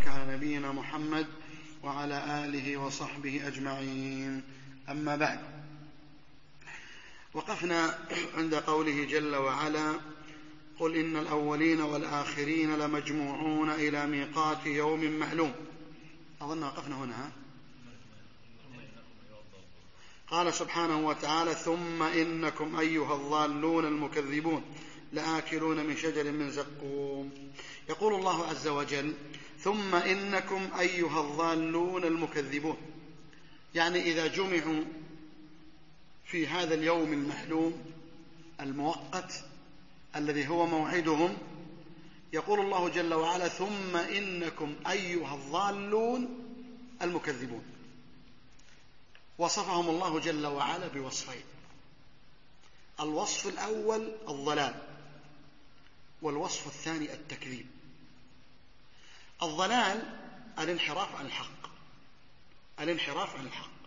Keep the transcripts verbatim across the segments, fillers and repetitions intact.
وبارك على نبينا محمد وعلى آله وصحبه أجمعين. أما بعد، وقفنا عند قوله جل وعلا: قل إن الأولين والآخرين لمجموعون إلى ميقات يوم معلوم. أظن وقفنا هنا. قال سبحانه وتعالى: ثم إنكم أيها الضالون المكذبون لآكلون من شجر من زقوم. يقول الله عز وجل: ثم إنكم أيها الضالون المكذبون، يعني إذا جمعوا في هذا اليوم المحلوم المؤقت الذي هو موعدهم، يقول الله جل وعلا: ثم إنكم أيها الضالون المكذبون. وصفهم الله جل وعلا بوصفين: الوصف الأول الضلال، والوصف الثاني التكذيب. الضلال الانحراف عن الحق، الانحراف عن الحق،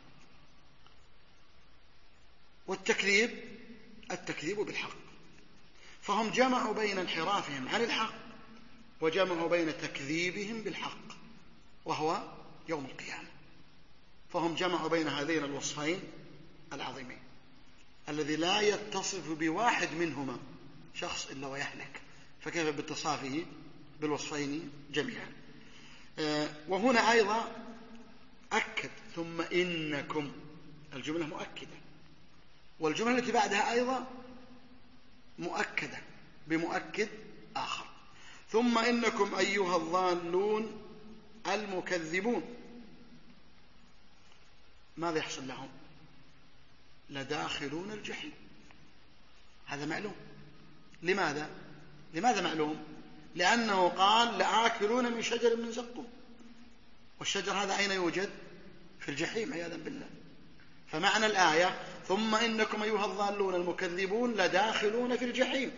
والتكذيب التكذيب بالحق. فهم جمعوا بين انحرافهم عن الحق وجمعوا بين تكذيبهم بالحق، وهو يوم القيامة. فهم جمعوا بين هذين الوصفين العظيمين الذي لا يتصف بواحد منهما شخص إلا ويهلك، فكيف باتصافه بالوصفين جميعا؟ وهنا أيضا أكد: ثم إنكم، الجملة مؤكدة، والجملة التي بعدها أيضا مؤكدة بمؤكد آخر: ثم إنكم أيها الضالون المكذبون. ماذا يحصل لهم؟ لداخلون الجحيم. هذا معلوم. لماذا؟ لماذا معلوم؟ لأنه قال: لآكلون من شجر من زقوم، والشجر هذا أين يوجد؟ في الجحيم عياذا بالله. فمعنى الآية: ثم إنكم أيها الضالون المكذبون لداخلون في الجحيم.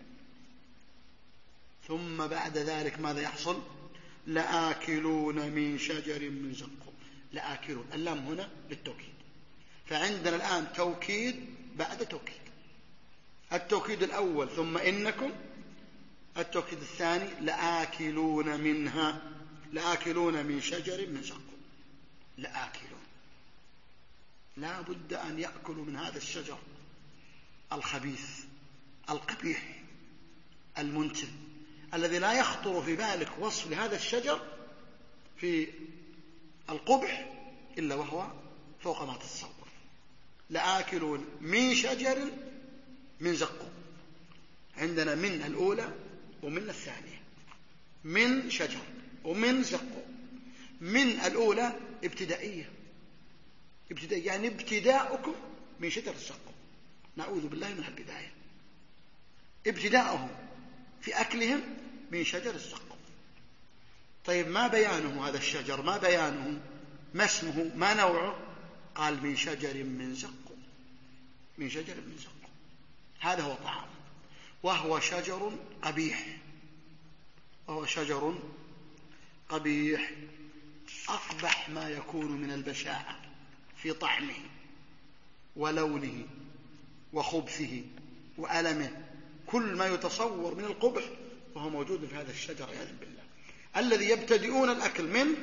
ثم بعد ذلك ماذا يحصل؟ لآكلون من شجر من زقوم. لآكلون، اللام هنا للتوكيد. فعندنا الآن توكيد بعد توكيد. التوكيد الأول ثم إنكم، التوكيد الثاني لآكلون منها، لآكلون من شجر من زقوم. لآكلون، لا بد أن يأكلوا من هذا الشجر الخبيث القبيح المنتن الذي لا يخطر في بالك وصف لهذا الشجر في القبح إلا وهو فوق ما تتصور. لآكلون من شجر من زقوم. عندنا من الأولى ومن الثانية. من شجر ومن زقوم. من الأولى ابتدائية، ابتدائية يعني ابتداؤكم من شجر الزقوم. نعوذ بالله من البداية. ابتداؤهم في أكلهم من شجر الزقوم. طيب ما بيانه هذا الشجر؟ ما بيانه؟ ما اسمه؟ ما نوعه؟ قال: من شجر من زقوم. من شجر من زقوم. هذا هو طعام، وهو شجر قبيح، وهو شجر قبيح أقبح ما يكون من البشاعة في طعمه ولونه وخبثه وألمه. كل ما يتصور من القبح وهو موجود في هذا الشجر عياذا بالله، الذي يبتدئون الأكل منه،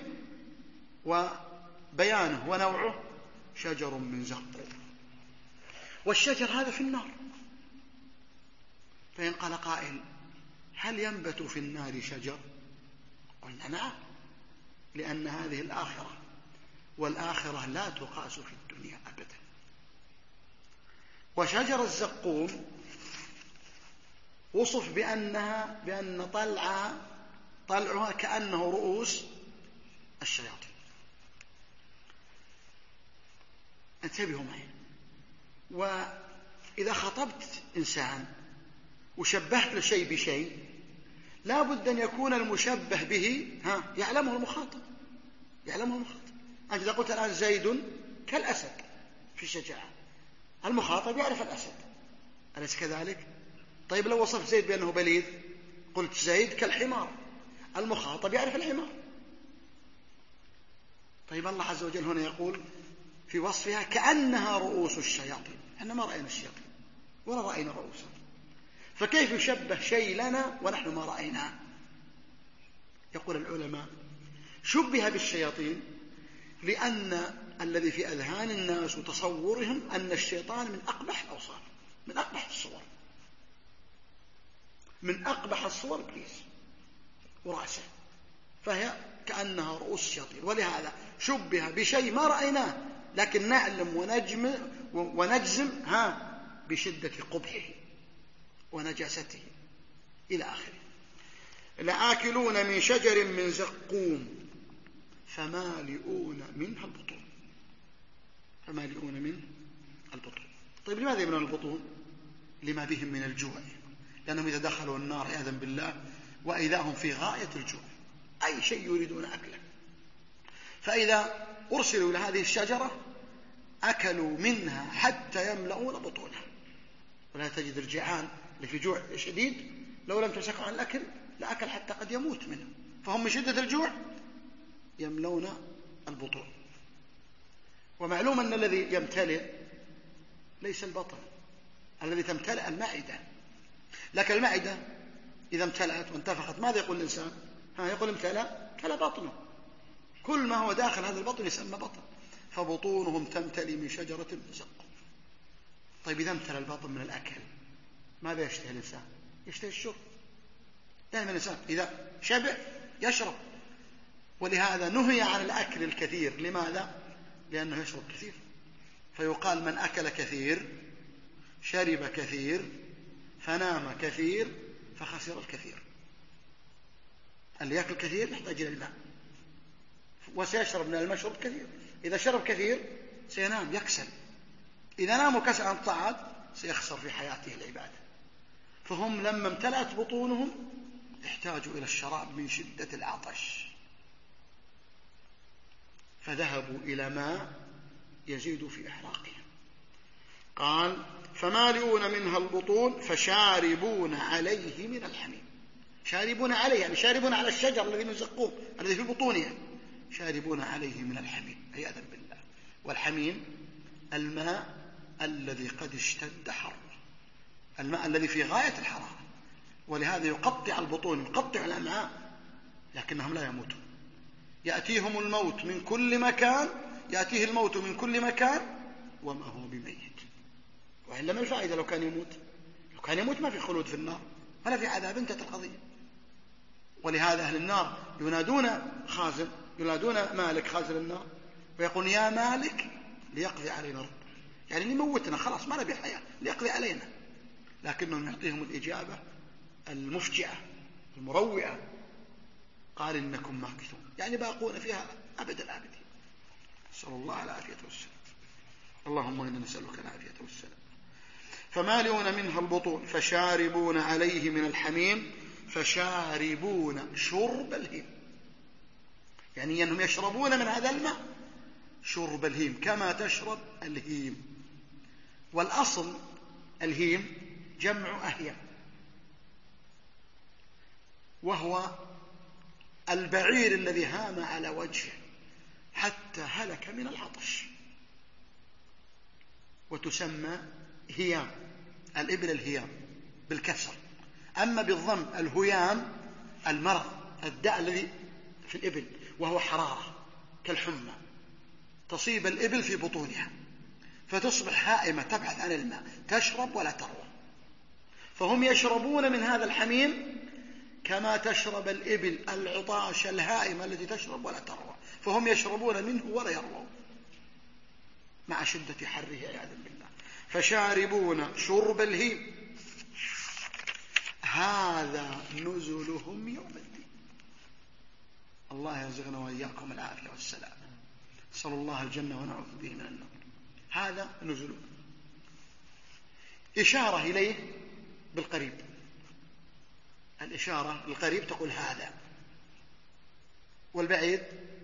وبيانه ونوعه شجر من زقوم. والشجر هذا في النار. فإن قال قائل: هل ينبت في النار شجر؟ قلنا: نعم، لأن هذه الآخرة، والآخرة لا تقاس في الدنيا أبدا. وشجر الزقوم وصف بأنها بأن طلعها طلعها كأنه رؤوس الشياطين. انتبهوا معي. وإذا خطبت إنسان وشبهت لشيء بشيء، لا بد أن يكون المشبه به ها يعلمه المخاطب، يعلمه المخاطب. أنت إذا قلت الآن زيد كالأسد في الشجاعة، المخاطب يعرف الأسد، أليس كذلك؟ طيب لو وصفت زيد بأنه بليد، قلت زيد كالحمار، المخاطب يعرف الحمار. طيب الله عز وجل هنا يقول في وصفها كأنها رؤوس الشياطين. احنا ما رأينا الشياطين ولا رأينا رؤوسها، فكيف يشبه شيء لنا ونحن ما رأيناه؟ يقول العلماء: شبه بالشياطين لأن الذي في أذهان الناس وتصورهم أن الشيطان من أقبح الأوصاف، من أقبح الصور، من أقبح الصور إبليس ورأسه، فهي كأنها رؤوس الشياطين. ولهذا شبه بشيء ما رأيناه لكن نعلم ونجم ونجزم ها بشدة قبحه ونجاسته إلى آخره. لآكلون من شجر من زقوم فمالئون منها البطون، فمالئون منه البطون. طيب لماذا يملون البطون؟ لما بهم من الجوع، لأنهم إذا دخلوا النار عياذا بالله وإذا هم في غاية الجوع، أي شيء يريدون أكله، فإذا أرسلوا إلى هذه الشجرة أكلوا منها حتى يملؤون بطونها. ولا تجد الجيعان اللي في جوع شديد لو لم تمسكوا عن الأكل لأكل حتى قد يموت منه، فهم من شدة الجوع يملون البطون. ومعلوم أن الذي يمتلئ ليس البطن، الذي تمتلئ المعدة، لكن المعدة إذا امتلأت وانتفخت ماذا يقول الإنسان؟ ها يقول امتلأ، امتلأ بطنه، كل ما هو داخل هذا البطن يسمى بطن. فبطونهم تمتلي من شجرة من زقوم. طيب إذا امتلأ البطن من الأكل ماذا يشتهي الإنسان؟ يشتهي الشرب. دائما الإنسان إذا شبع يشرب، ولهذا نهي عن الأكل الكثير. لماذا؟ لأنه يشرب كثير، فيقال من أكل كثير شرب كثير فنام كثير فخسر الكثير. اللي يأكل كثير يحتاج إلى الماء وسيشرب من المشرب كثير. إذا شرب كثير سينام يكسل، إذا نام وكسل عن الطاعات سيخسر في حياته العبادة. فهم لما امتلأت بطونهم احتاجوا إلى الشراب من شدة العطش، فذهبوا إلى ماء يزيد في إحراقهم. قال فمالئون منها البطون فشاربون عليه من الحميم. شاربون عليه يعني شاربون على الشجر الذي من زقوم الذي في بطونها، شاربون عليه من الحميم عياذا بالله. والحميم الماء الذي قد اشتد حره، الماء الذي في غاية الحرارة، ولهذا يقطع البطون يقطع الأمعاء لكنهم لا يموتون. يأتيهم الموت من كل مكان، يأتيه الموت من كل مكان وما هو بميت. وإلا ما الفائدة لو كان يموت؟ لو كان يموت ما في خلود في النار ولا في عذاب، انتهت القضية. ولهذا أهل النار ينادون خازن، ينادون مالك خازن النار ويقول يا مالك ليقضي علينا رب، يعني ليموتنا خلاص ما نبي حياة ليقضي علينا، لكنهم يعطيهم الإجابة المفجعة المروعة، قال إنكم ماكثون، يعني باقون فيها أبد الآبدين. نسأل الله العافية والسلام. اللهم إنا نسألك العافية والسلام. فمالئون منها البطون فشاربون عليه من الحميم فشاربون شرب الهيم، يعني أنهم يشربون من هذا الماء شرب الهيم كما تشرب الهيم. والأصل الهيم جمع أهيم، وهو البعير الذي هام على وجهه حتى هلك من العطش، وتسمى هيام. الإبل الهيام بالكسر، أما بالضم الهيام المرض الداء الذي في الإبل وهو حرارة كالحمى تصيب الإبل في بطونها فتصبح هائمة تبحث عن الماء تشرب ولا تروى. فهم يشربون من هذا الحميم كما تشرب الإبل العطاش الهائمة التي تشرب ولا تروى، فهم يشربون منه ولا يروون مع شدة حره عياذا بالله. فشاربون شرب الهيم هذا نزلهم يوم الدين. الله يرزقنا وإياكم العافية والسلام. نسأل الله الجنة ونعوذ به من النار. هذا نزلهم، إشارة إليه بالقريب، الإشارة القريب تقول هذا، والبعيد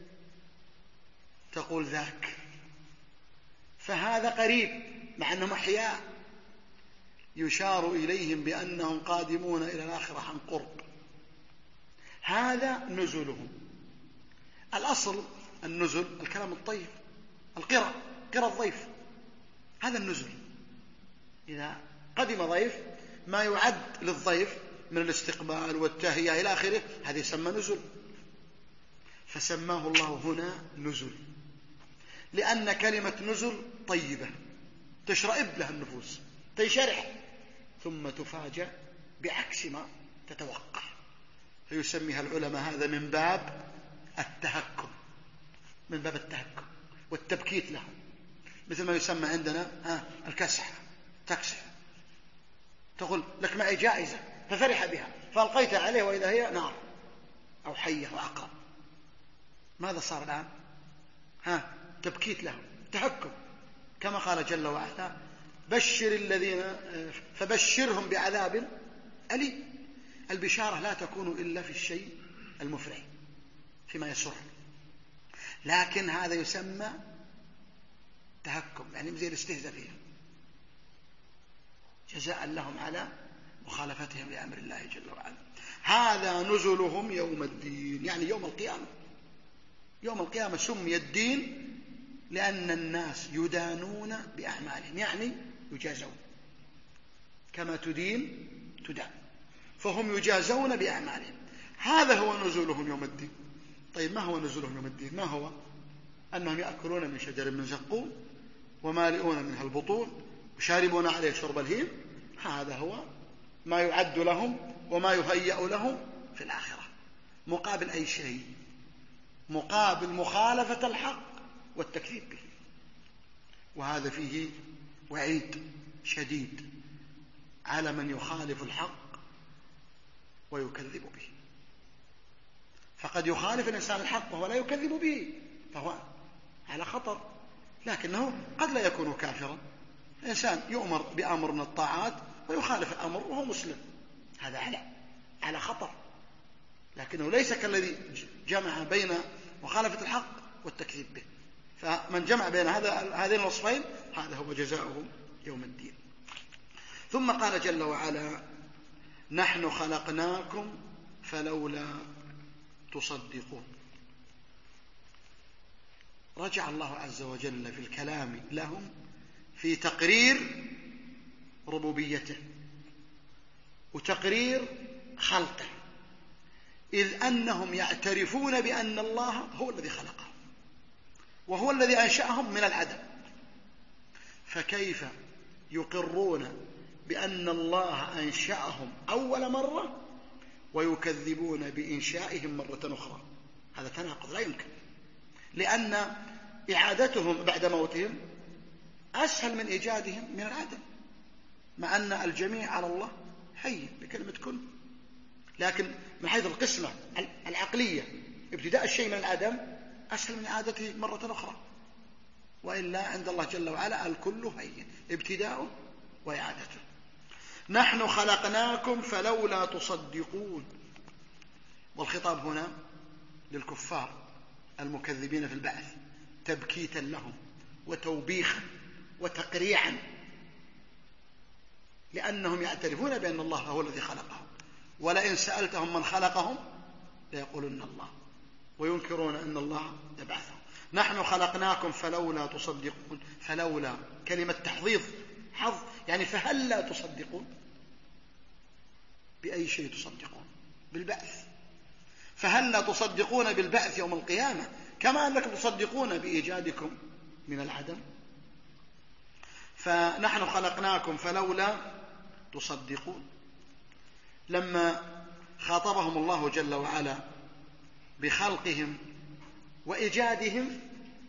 تقول ذاك. فهذا قريب مع أنهم أحياء، يشار إليهم بأنهم قادمون إلى الآخرة عن قرب. هذا نزلهم. الأصل النزل الكلام الطيب، القرى قرى الضيف، هذا النزل. إذا قدم ضيف ما يعد للضيف من الاستقبال والتهيئة إلى آخره هذا يسمى نزل. فسماه الله هنا نزل، لأن كلمة نزل طيبة تشرئب لها النفوس، تنشرح، ثم تفاجأ بعكس ما تتوقع، فيسميها العلماء هذا من باب التهكم، من باب التهكم والتبكيت له، مثل ما يسمى عندنا آه الكسح، تكسح، تقول لك معي جائزة ففرح بها فألقيت عليه وإذا هي نار أو حية وعقرب. ماذا صار الآن؟ ها تبكيت له، تهكم، كما قال جل وعلا بشر الذين فبشرهم بعذاب أليم. البشارة لا تكون إلا في الشيء المفرح فيما يسر، لكن هذا يسمى تهكم، يعني زي الاستهزاء فيها، جزاء لهم على مخالفتهم لأمر الله جل وعلا. هذا نزلهم يوم الدين، يعني يوم القيامة. يوم القيامة سمي الدين لأن الناس يدانون بأعمالهم، يعني يجازون كما تدين تدان، فهم يجازون بأعمالهم. هذا هو نزولهم يوم الدين. طيب ما هو نزولهم يوم الدين؟ ما هو؟ أنهم يأكلون من شجر من زقوم ومالئون منها البطون وشاربون عليه شرب الهيم. هذا هو ما يعد لهم وما يهيأ لهم في الآخرة، مقابل أي شيء؟ مقابل مخالفة الحق والتكذيب به، وهذا فيه وعيد شديد على من يخالف الحق ويكذب به. فقد يخالف الإنسان الحق وهو لا يكذب به، فهو على خطر، لكنه قد لا يكون كافرا. الإنسان يؤمر بأمر من الطاعات ويخالف الأمر وهو مسلم، هذا على على خطر، لكنه ليس كالذي جمع بين مخالفة الحق والتكذيب به. فمن جمع بين هذا هذين الوصفين هذا هو جزاؤه يوم الدين. ثم قال جل وعلا نحن خلقناكم فلولا تصدقون. رجع الله عز وجل في الكلام لهم في تقرير ربوبيته وتقرير خلقه، إذ أنهم يعترفون بأن الله هو الذي خلقهم وهو الذي أنشأهم من العدم، فكيف يقرون بأن الله أنشأهم أول مرة ويكذبون بإنشائهم مرة أخرى؟ هذا تناقض لا يمكن، لأن إعادتهم بعد موتهم أسهل من إيجادهم من العدم، مع أن الجميع على الله حي بكلمة كن، لكن من حيث القسمة العقلية ابتداء الشيء من العدم أسهل من إعادته مرة أخرى، وإلا عند الله جل وعلا الكل هين ابتداؤه وإعادته. نحن خلقناكم فلولا تصدقون، والخطاب هنا للكفار المكذبين في البعث تبكيتا لهم وتوبيخا وتقريعا، لأنهم يعترفون بأن الله هو الذي خلقهم، ولئن سألتهم من خلقهم ليقولن الله، وينكرون أن الله يبعثهم. نحن خلقناكم فلولا تصدقون، فلولا كلمة تحضيض حظ، يعني فهل لا تصدقون؟ بأي شيء تصدقون؟ بالبعث. فهل لا تصدقون بالبعث يوم القيامة كما أنكم تصدقون بإيجادكم من العدم؟ فنحن خلقناكم فلولا تصدقون. لما خاطبهم الله جل وعلا بخلقهم وإيجادهم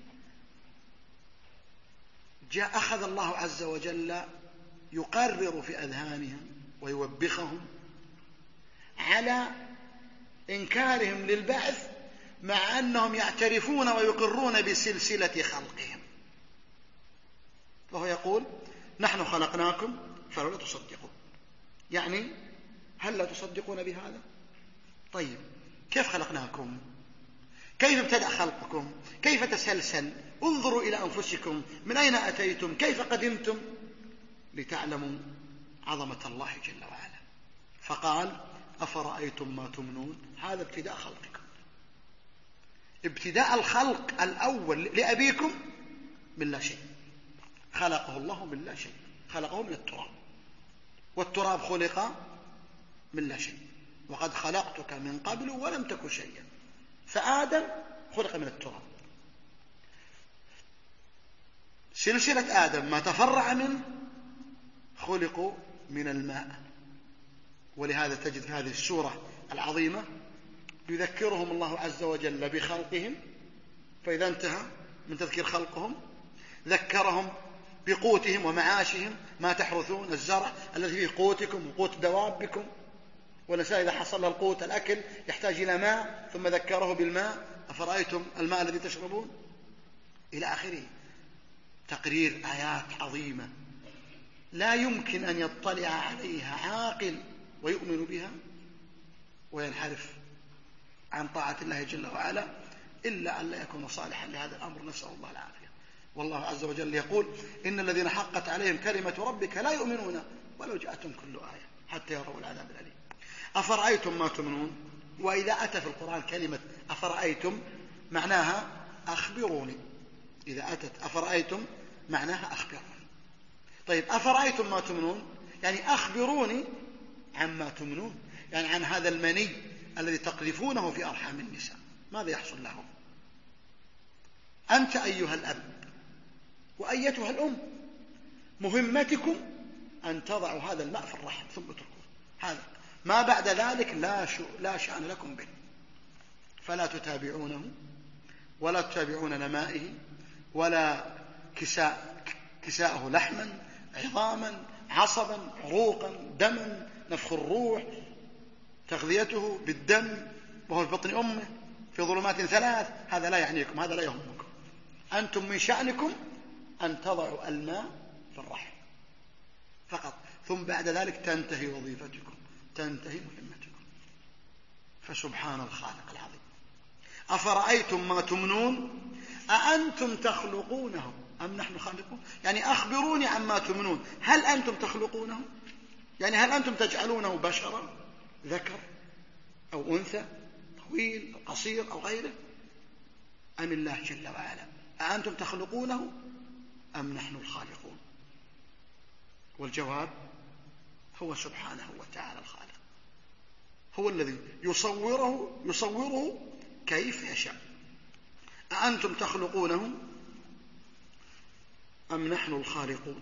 جاء أخذ الله عز وجل يقرر في أذهانهم ويوبخهم على إنكارهم للبعث، مع أنهم يعترفون ويقرون بسلسلة خلقهم. وهو يقول نحن خلقناكم فلولا تصدقون، يعني هل لا تصدقون بهذا؟ طيب كيف خلقناكم؟ كيف ابتدأ خلقكم؟ كيف تسلسل؟ انظروا إلى أنفسكم، من أين أتيتم؟ كيف قدمتم؟ لتعلموا عظمة الله جل وعلا. فقال أفرأيتم ما تمنون، هذا ابتداء خلقكم، ابتداء الخلق الأول لأبيكم من لا شيء، خلقه الله من لا شيء، خلقه من التراب، والتراب خلق من لا شيء، وقد خلقتك من قبل ولم تك شيئا. فآدم خلق من التراب. سلسلة آدم ما تفرع منه خلقوا من الماء. ولهذا تجد في هذه السورة العظيمة يذكرهم الله عز وجل بخلقهم، فإذا انتهى من تذكير خلقهم ذكرهم بقوتهم ومعاشهم، ما تحرثون، الزرع الذي فيه قوتكم وقوت دوابكم، والإنسان إذا حصل له القوت الأكل يحتاج إلى ماء، ثم ذكره بالماء، أفرأيتم الماء الذي تشربون، إلى آخره. تقرير آيات عظيمة لا يمكن أن يطلع عليها عاقل ويؤمن بها وينحرف عن طاعة الله جل وعلا إلا أن لا يكون صالحا لهذا الأمر، نسأل الله العافية. والله عز وجل يقول إن الذين حقت عليهم كلمة ربك لا يؤمنون ولو جاءتهم كل آية حتى يروا العذاب الأليم. أفرأيتم ما تمنون. وإذا أتى في القرآن كلمة أفرأيتم معناها أخبروني، إذا أتت أفرأيتم معناها أخبروني. طيب أفرأيتم ما تمنون يعني أخبروني عما تمنون، يعني عن هذا المني الذي تقذفونه في أرحام النساء ماذا يحصل له؟ أنت أيها الأب وأيتها الأم مهمتكم أن تضعوا هذا الماء في الرحم ثم اتركوه، هذا ما بعد ذلك لا, لا شأن لكم به، فلا تتابعونه ولا تتابعون نمائه ولا كساء كساءه لحما عظاما عصبا عروقا دما، نفخ الروح، تغذيته بالدم وهو في بطن أمه في ظلمات ثلاث، هذا لا يعنيكم، هذا لا يهمكم. أنتم من شأنكم أن تضعوا الماء في الرحم فقط، ثم بعد ذلك تنتهي وظيفتكم، تنتهي مهمتكم. فسبحان الخالق العظيم. أفرأيتم ما تمنون أأنتم تخلقونه أم نحن خالقون، يعني أخبروني عما تمنون، هل أنتم تخلقونه، يعني هل أنتم تجعلونه بشرا ذكر أو أنثى، طويل أو قصير أو غيره، أم الله جل وعلا؟ أأنتم تخلقونه أم نحن الخالقون؟ والجواب هو سبحانه وتعالى الخالق، هو الذي يصوره يصوره كيف يشاء. أأنتم تخلقونه أم نحن الخالقون؟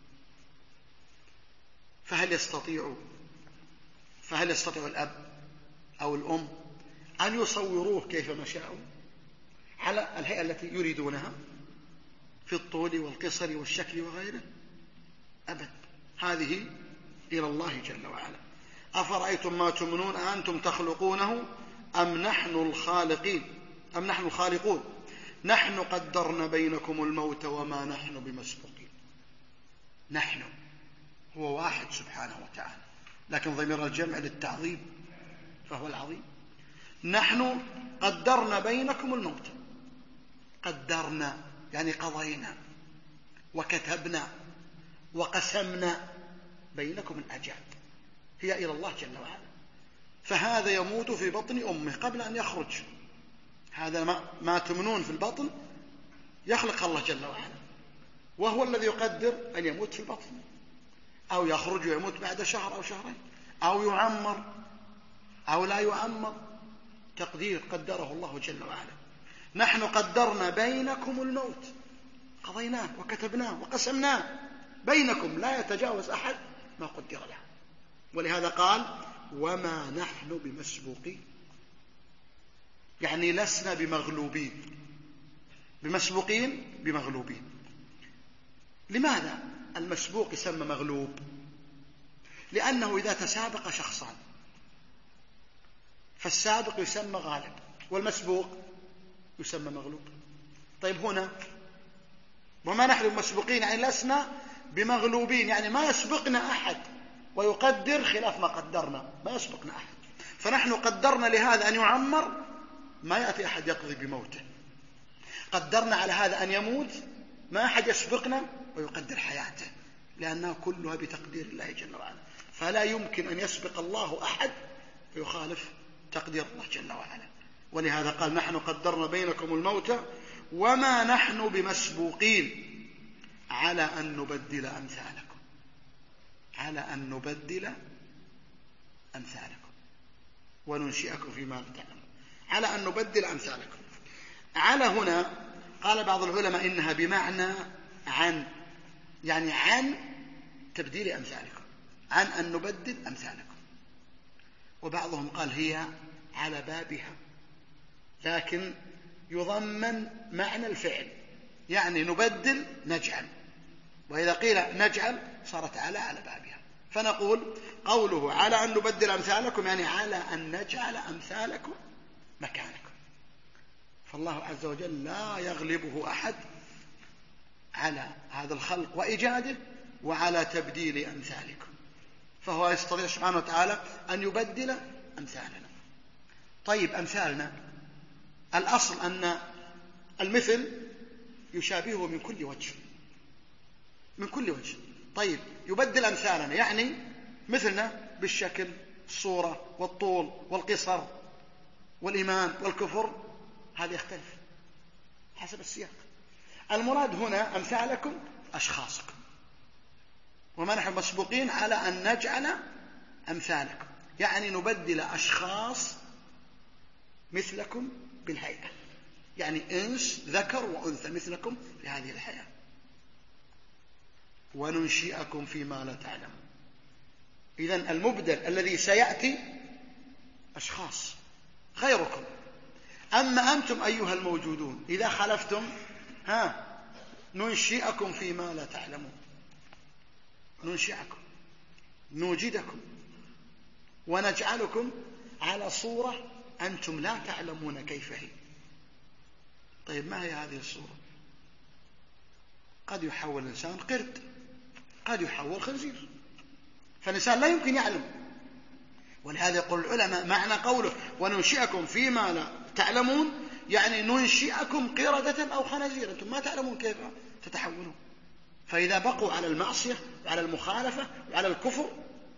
فهل يستطيع فهل يستطيع الأب أو الأم أن يصوروه كيفما شاءوا على الهيئة التي يريدونها في الطول والقصر والشكل وغيره؟ أبد، هذه إلى الله جل وعلا. أفرأيتم ما تمنون أأنتم تخلقونه أم نحن الخالقين أم نحن الخالقون نحن قدرنا بينكم الموت وما نحن بمسبوقين. نحن هو واحد سبحانه وتعالى، لكن ضمير الجمع للتعظيم فهو العظيم. نحن قدرنا بينكم الموت، قدرنا يعني قضينا وكتبنا وقسمنا بينكم الأجال، هي إلى الله جل وعلا. فهذا يموت في بطن أمه قبل أن يخرج، هذا ما, ما تمنون في البطن يخلق الله جل وعلا، وهو الذي يقدر أن يموت في البطن أو يخرج ويموت بعد شهر أو شهرين أو يعمر أو لا يعمر، تقدير قدره الله جل وعلا. نحن قدرنا بينكم الموت، قضيناه وكتبناه وقسمناه بينكم، لا يتجاوز أحد ما قدر له. ولهذا قال وما نحن بمسبوقين، يعني لسنا بمغلوبين، بمسبوقين بمغلوبين. لماذا المسبوق يسمى مغلوب؟ لأنه إذا تسابق شخصان فالسابق يسمى غالب والمسبوق يسمى مغلوب. طيب هنا وما نحن بمسبوقين يعني لسنا بمغلوبين، يعني ما يسبقنا أحد ويقدر خلاف ما قدرنا، ما يسبقنا أحد. فنحن قدرنا لهذا أن يعمر، ما يأتي أحد يقضي بموته. قدرنا على هذا أن يموت، ما أحد يسبقنا ويقدر حياته، لأنها كلها بتقدير الله جل وعلا. فلا يمكن أن يسبق الله أحد فيخالف تقدير الله جل وعلا. ولهذا قال نحن قدرنا بينكم الموت وما نحن بمسبوقين على أن نبدل أمثالكم، على أن نبدل أمثالكم وننشئكم فيما لا تعلمون، على أن نبدل أمثالكم. على هنا قال بعض العلماء إنها بمعنى عن، يعني عن تبديل أمثالكم، عن أن نبدل أمثالكم. وبعضهم قال هي على بابها، لكن يضمن معنى الفعل، يعني نبدل نجعل، وإذا قيل نجعل صارت على على بابها. فنقول قوله على أن نبدل أمثالكم يعني على أن نجعل أمثالكم مكانكم. فالله عز وجل لا يغلبه أحد على هذا الخلق وإيجاده وعلى تبديل أمثالكم، فهو يستطيع سبحانه وتعالى أن يبدل أمثالنا. طيب أمثالنا الأصل أن المثل يشابهه من كل وجه، من كل وجه. طيب يبدل أمثالنا يعني مثلنا بالشكل، الصورة والطول والقصر والإيمان والكفر، هذا يختلف حسب السياق. المراد هنا أمثالكم أشخاصكم، وما نحن مسبوقين على أن نجعل أمثالكم، يعني نبدل أشخاص مثلكم بالهيئة، يعني إنس ذكر وأنثى مثلكم في هذه الحياة، وننشئكم فيما لا تعلمون. إذن المبدل الذي سيأتي أشخاص غيركم. أما أنتم أيها الموجودون إذا خلفتم ها ننشئكم فيما لا تعلمون، ننشئكم نوجدكم ونجعلكم على صورة أنتم لا تعلمون كيف هي. طيب ما هي هذه الصورة؟ قد يحول الإنسان قرد، قد يحول خنزير، فالإنسان لا يمكن يعلم. ولهذا يقول العلماء معنى قوله وننشئكم فيما لا تعلمون يعني ننشئكم قردة أو خنازير، أنتم ما تعلمون كيف تتحولون. فإذا بقوا على المعصية وعلى المخالفة وعلى الكفر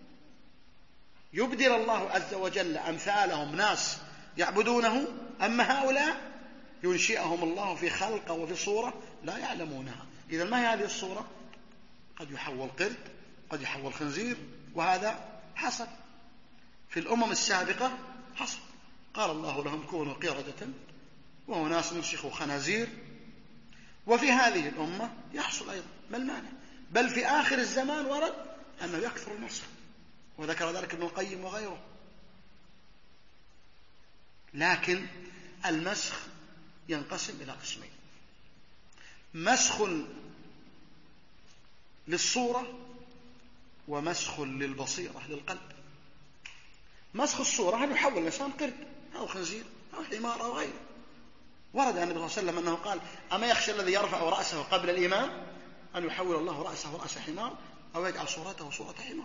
يبدل الله عز وجل أمثالهم ناس يعبدونه، أما هؤلاء ينشئهم الله في خلق وفي صورة لا يعلمونها. إذا ما هي هذه الصورة؟ قد يحول قرد، قد يحول خنزير، وهذا حصل في الأمم السابقة، حصل. قال الله لهم كونوا قردة وناس ينشئوا خنازير، وفي هذه الأمة يحصل أيضا، ما المانع؟ بل في آخر الزمان ورد أنه يكثر المسخ، وذكر ذلك ابن القيم وغيره. لكن المسخ ينقسم إلى قسمين: مسخ للصورة ومسخ للبصيرة للقلب. مسخ الصورة أن يحول الإنسان قرد أو خنزير أو حمار أو غيره. ورد عن النبي صلى الله عليه وسلم أنه قال أما يخشى الذي يرفع رأسه قبل الإمام أن يحول الله رأسه رأس حمار أو يجعل صورته صورة حمار.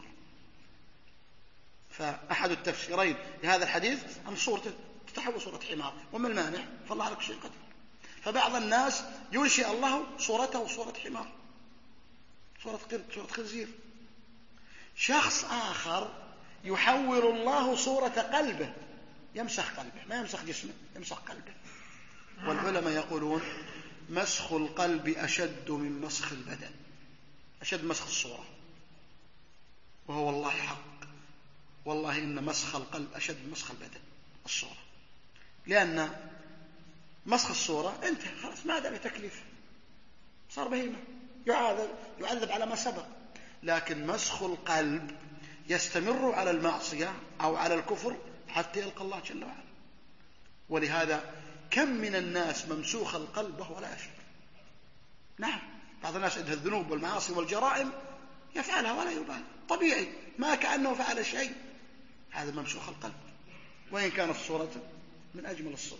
فأحد التفسيرين لهذا الحديث أن صورته تتحول صورة حمار، وما المانع؟ فالله على كل شيء قدير. فبعض الناس ينشئ الله صورته صورة حمار، صورة قرد، صورة خنزير. شخص آخر يحول الله صورة قلبه، يمسخ قلبه، ما يمسخ جسمه، يمسخ قلبه. والعلماء يقولون مسخ القلب أشد من مسخ البدن، أشد مسخ الصورة، وهو والله حق. والله إن مسخ القلب أشد من مسخ البدن الصورة، لأن مسخ الصورة انتهى خلاص، ما دام تكليف، صار بهيمة يعذب يعذب على ما سبق. لكن مسخ القلب يستمر على المعصية أو على الكفر حتى يلقى الله جل وعلا. ولهذا كم من الناس ممسوخ القلب وهو لا يشعر. نعم، بعض الناس عنده الذنوب والمعاصي والجرائم يفعلها ولا يبالي، طبيعي، ما كأنه فعل شيء. هذا ممسوخ القلب، وإن كانت صورته من أجمل الصور.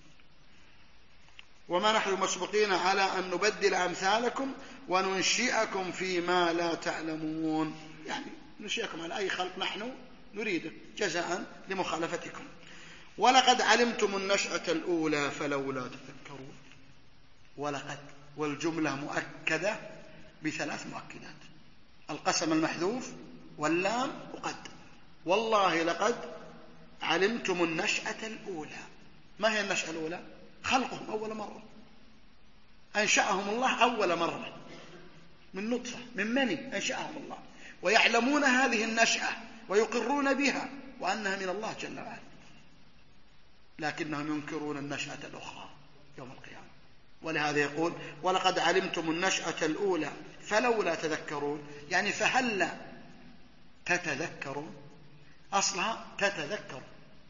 وما نحن مسبقين على أن نبدل أمثالكم وننشئكم فيما لا تعلمون، يعني ننشئكم على أي خلق نحن نريده جزاء لمخالفتكم. ولقد علمتم النشأة الأولى فلولا تذكرون. ولقد، والجملة مؤكدة بثلاث مؤكدات: القسم المحذوف واللام وقد. والله لقد علمتم النشأة الأولى. ما هي النشأة الأولى؟ خلقهم أول مرة، أنشأهم الله أول مرة من نطفة، من مني أنشأهم الله، ويعلمون هذه النشأة ويقرون بها وأنها من الله جل وعلا، لكنهم ينكرون النشأة الأخرى يوم القيامة. ولهذا يقول ولقد علمتم النشأة الأولى فلولا تذكرون، يعني فهلا تتذكرون، أصلها تتذكرون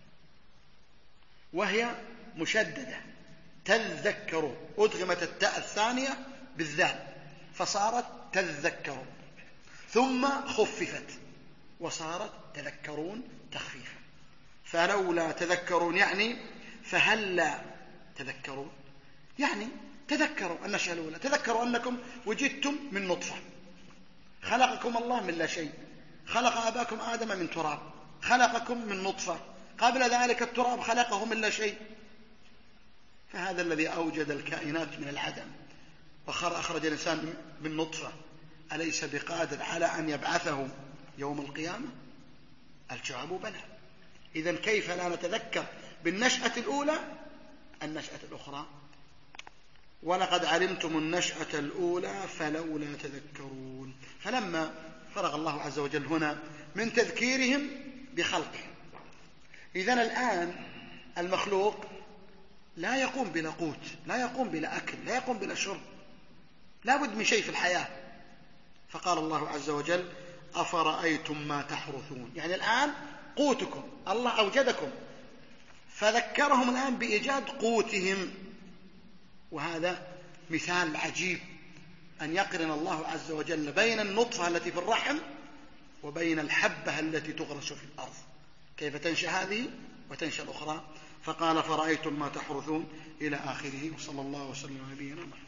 وهي مشددة تذكرون، أدغمت التاء الثانية بالذال فصارت تذكرون، ثم خففت وصارت تذكرون تخفيفا. فلولا تذكرون يعني فهلا تذكرون، يعني تذكروا النشأة الأولى، تذكروا أنكم وجدتم من نطفة، خلقكم الله من لا شيء، خلق أباكم آدم من تراب، خلقكم من نطفة، قبل ذلك التراب خلقه من لا شيء. فهذا الذي أوجد الكائنات من العدم وأخرج الإنسان من نطفة، أليس بقادر على أن يبعثه يوم القيامة؟ الجواب بلى. إذن كيف لا نتذكر بالنشأة الأولى النشأة الأخرى؟ ولقد علمتم النشأة الأولى فلولا تذكرون. فلما فرغ الله عز وجل هنا من تذكيرهم بخلقهم، إذن الآن المخلوق لا يقوم بلا قوت، لا يقوم بلا أكل، لا يقوم بلا شرب، لا بد من شيء في الحياة. فقال الله عز وجل أفرأيتم ما تحرثون، يعني الآن قوتكم الله أوجدكم، فذكرهم الآن بإيجاد قوتهم. وهذا مثال عجيب أن يقرن الله عز وجل بين النطفة التي في الرحم وبين الحبة التي تغرس في الأرض، كيف تنشأ هذه وتنشأ الأخرى. فقال فرأيتم ما تحرثون إلى آخره، وصلى الله وسلم على نبينا محمد.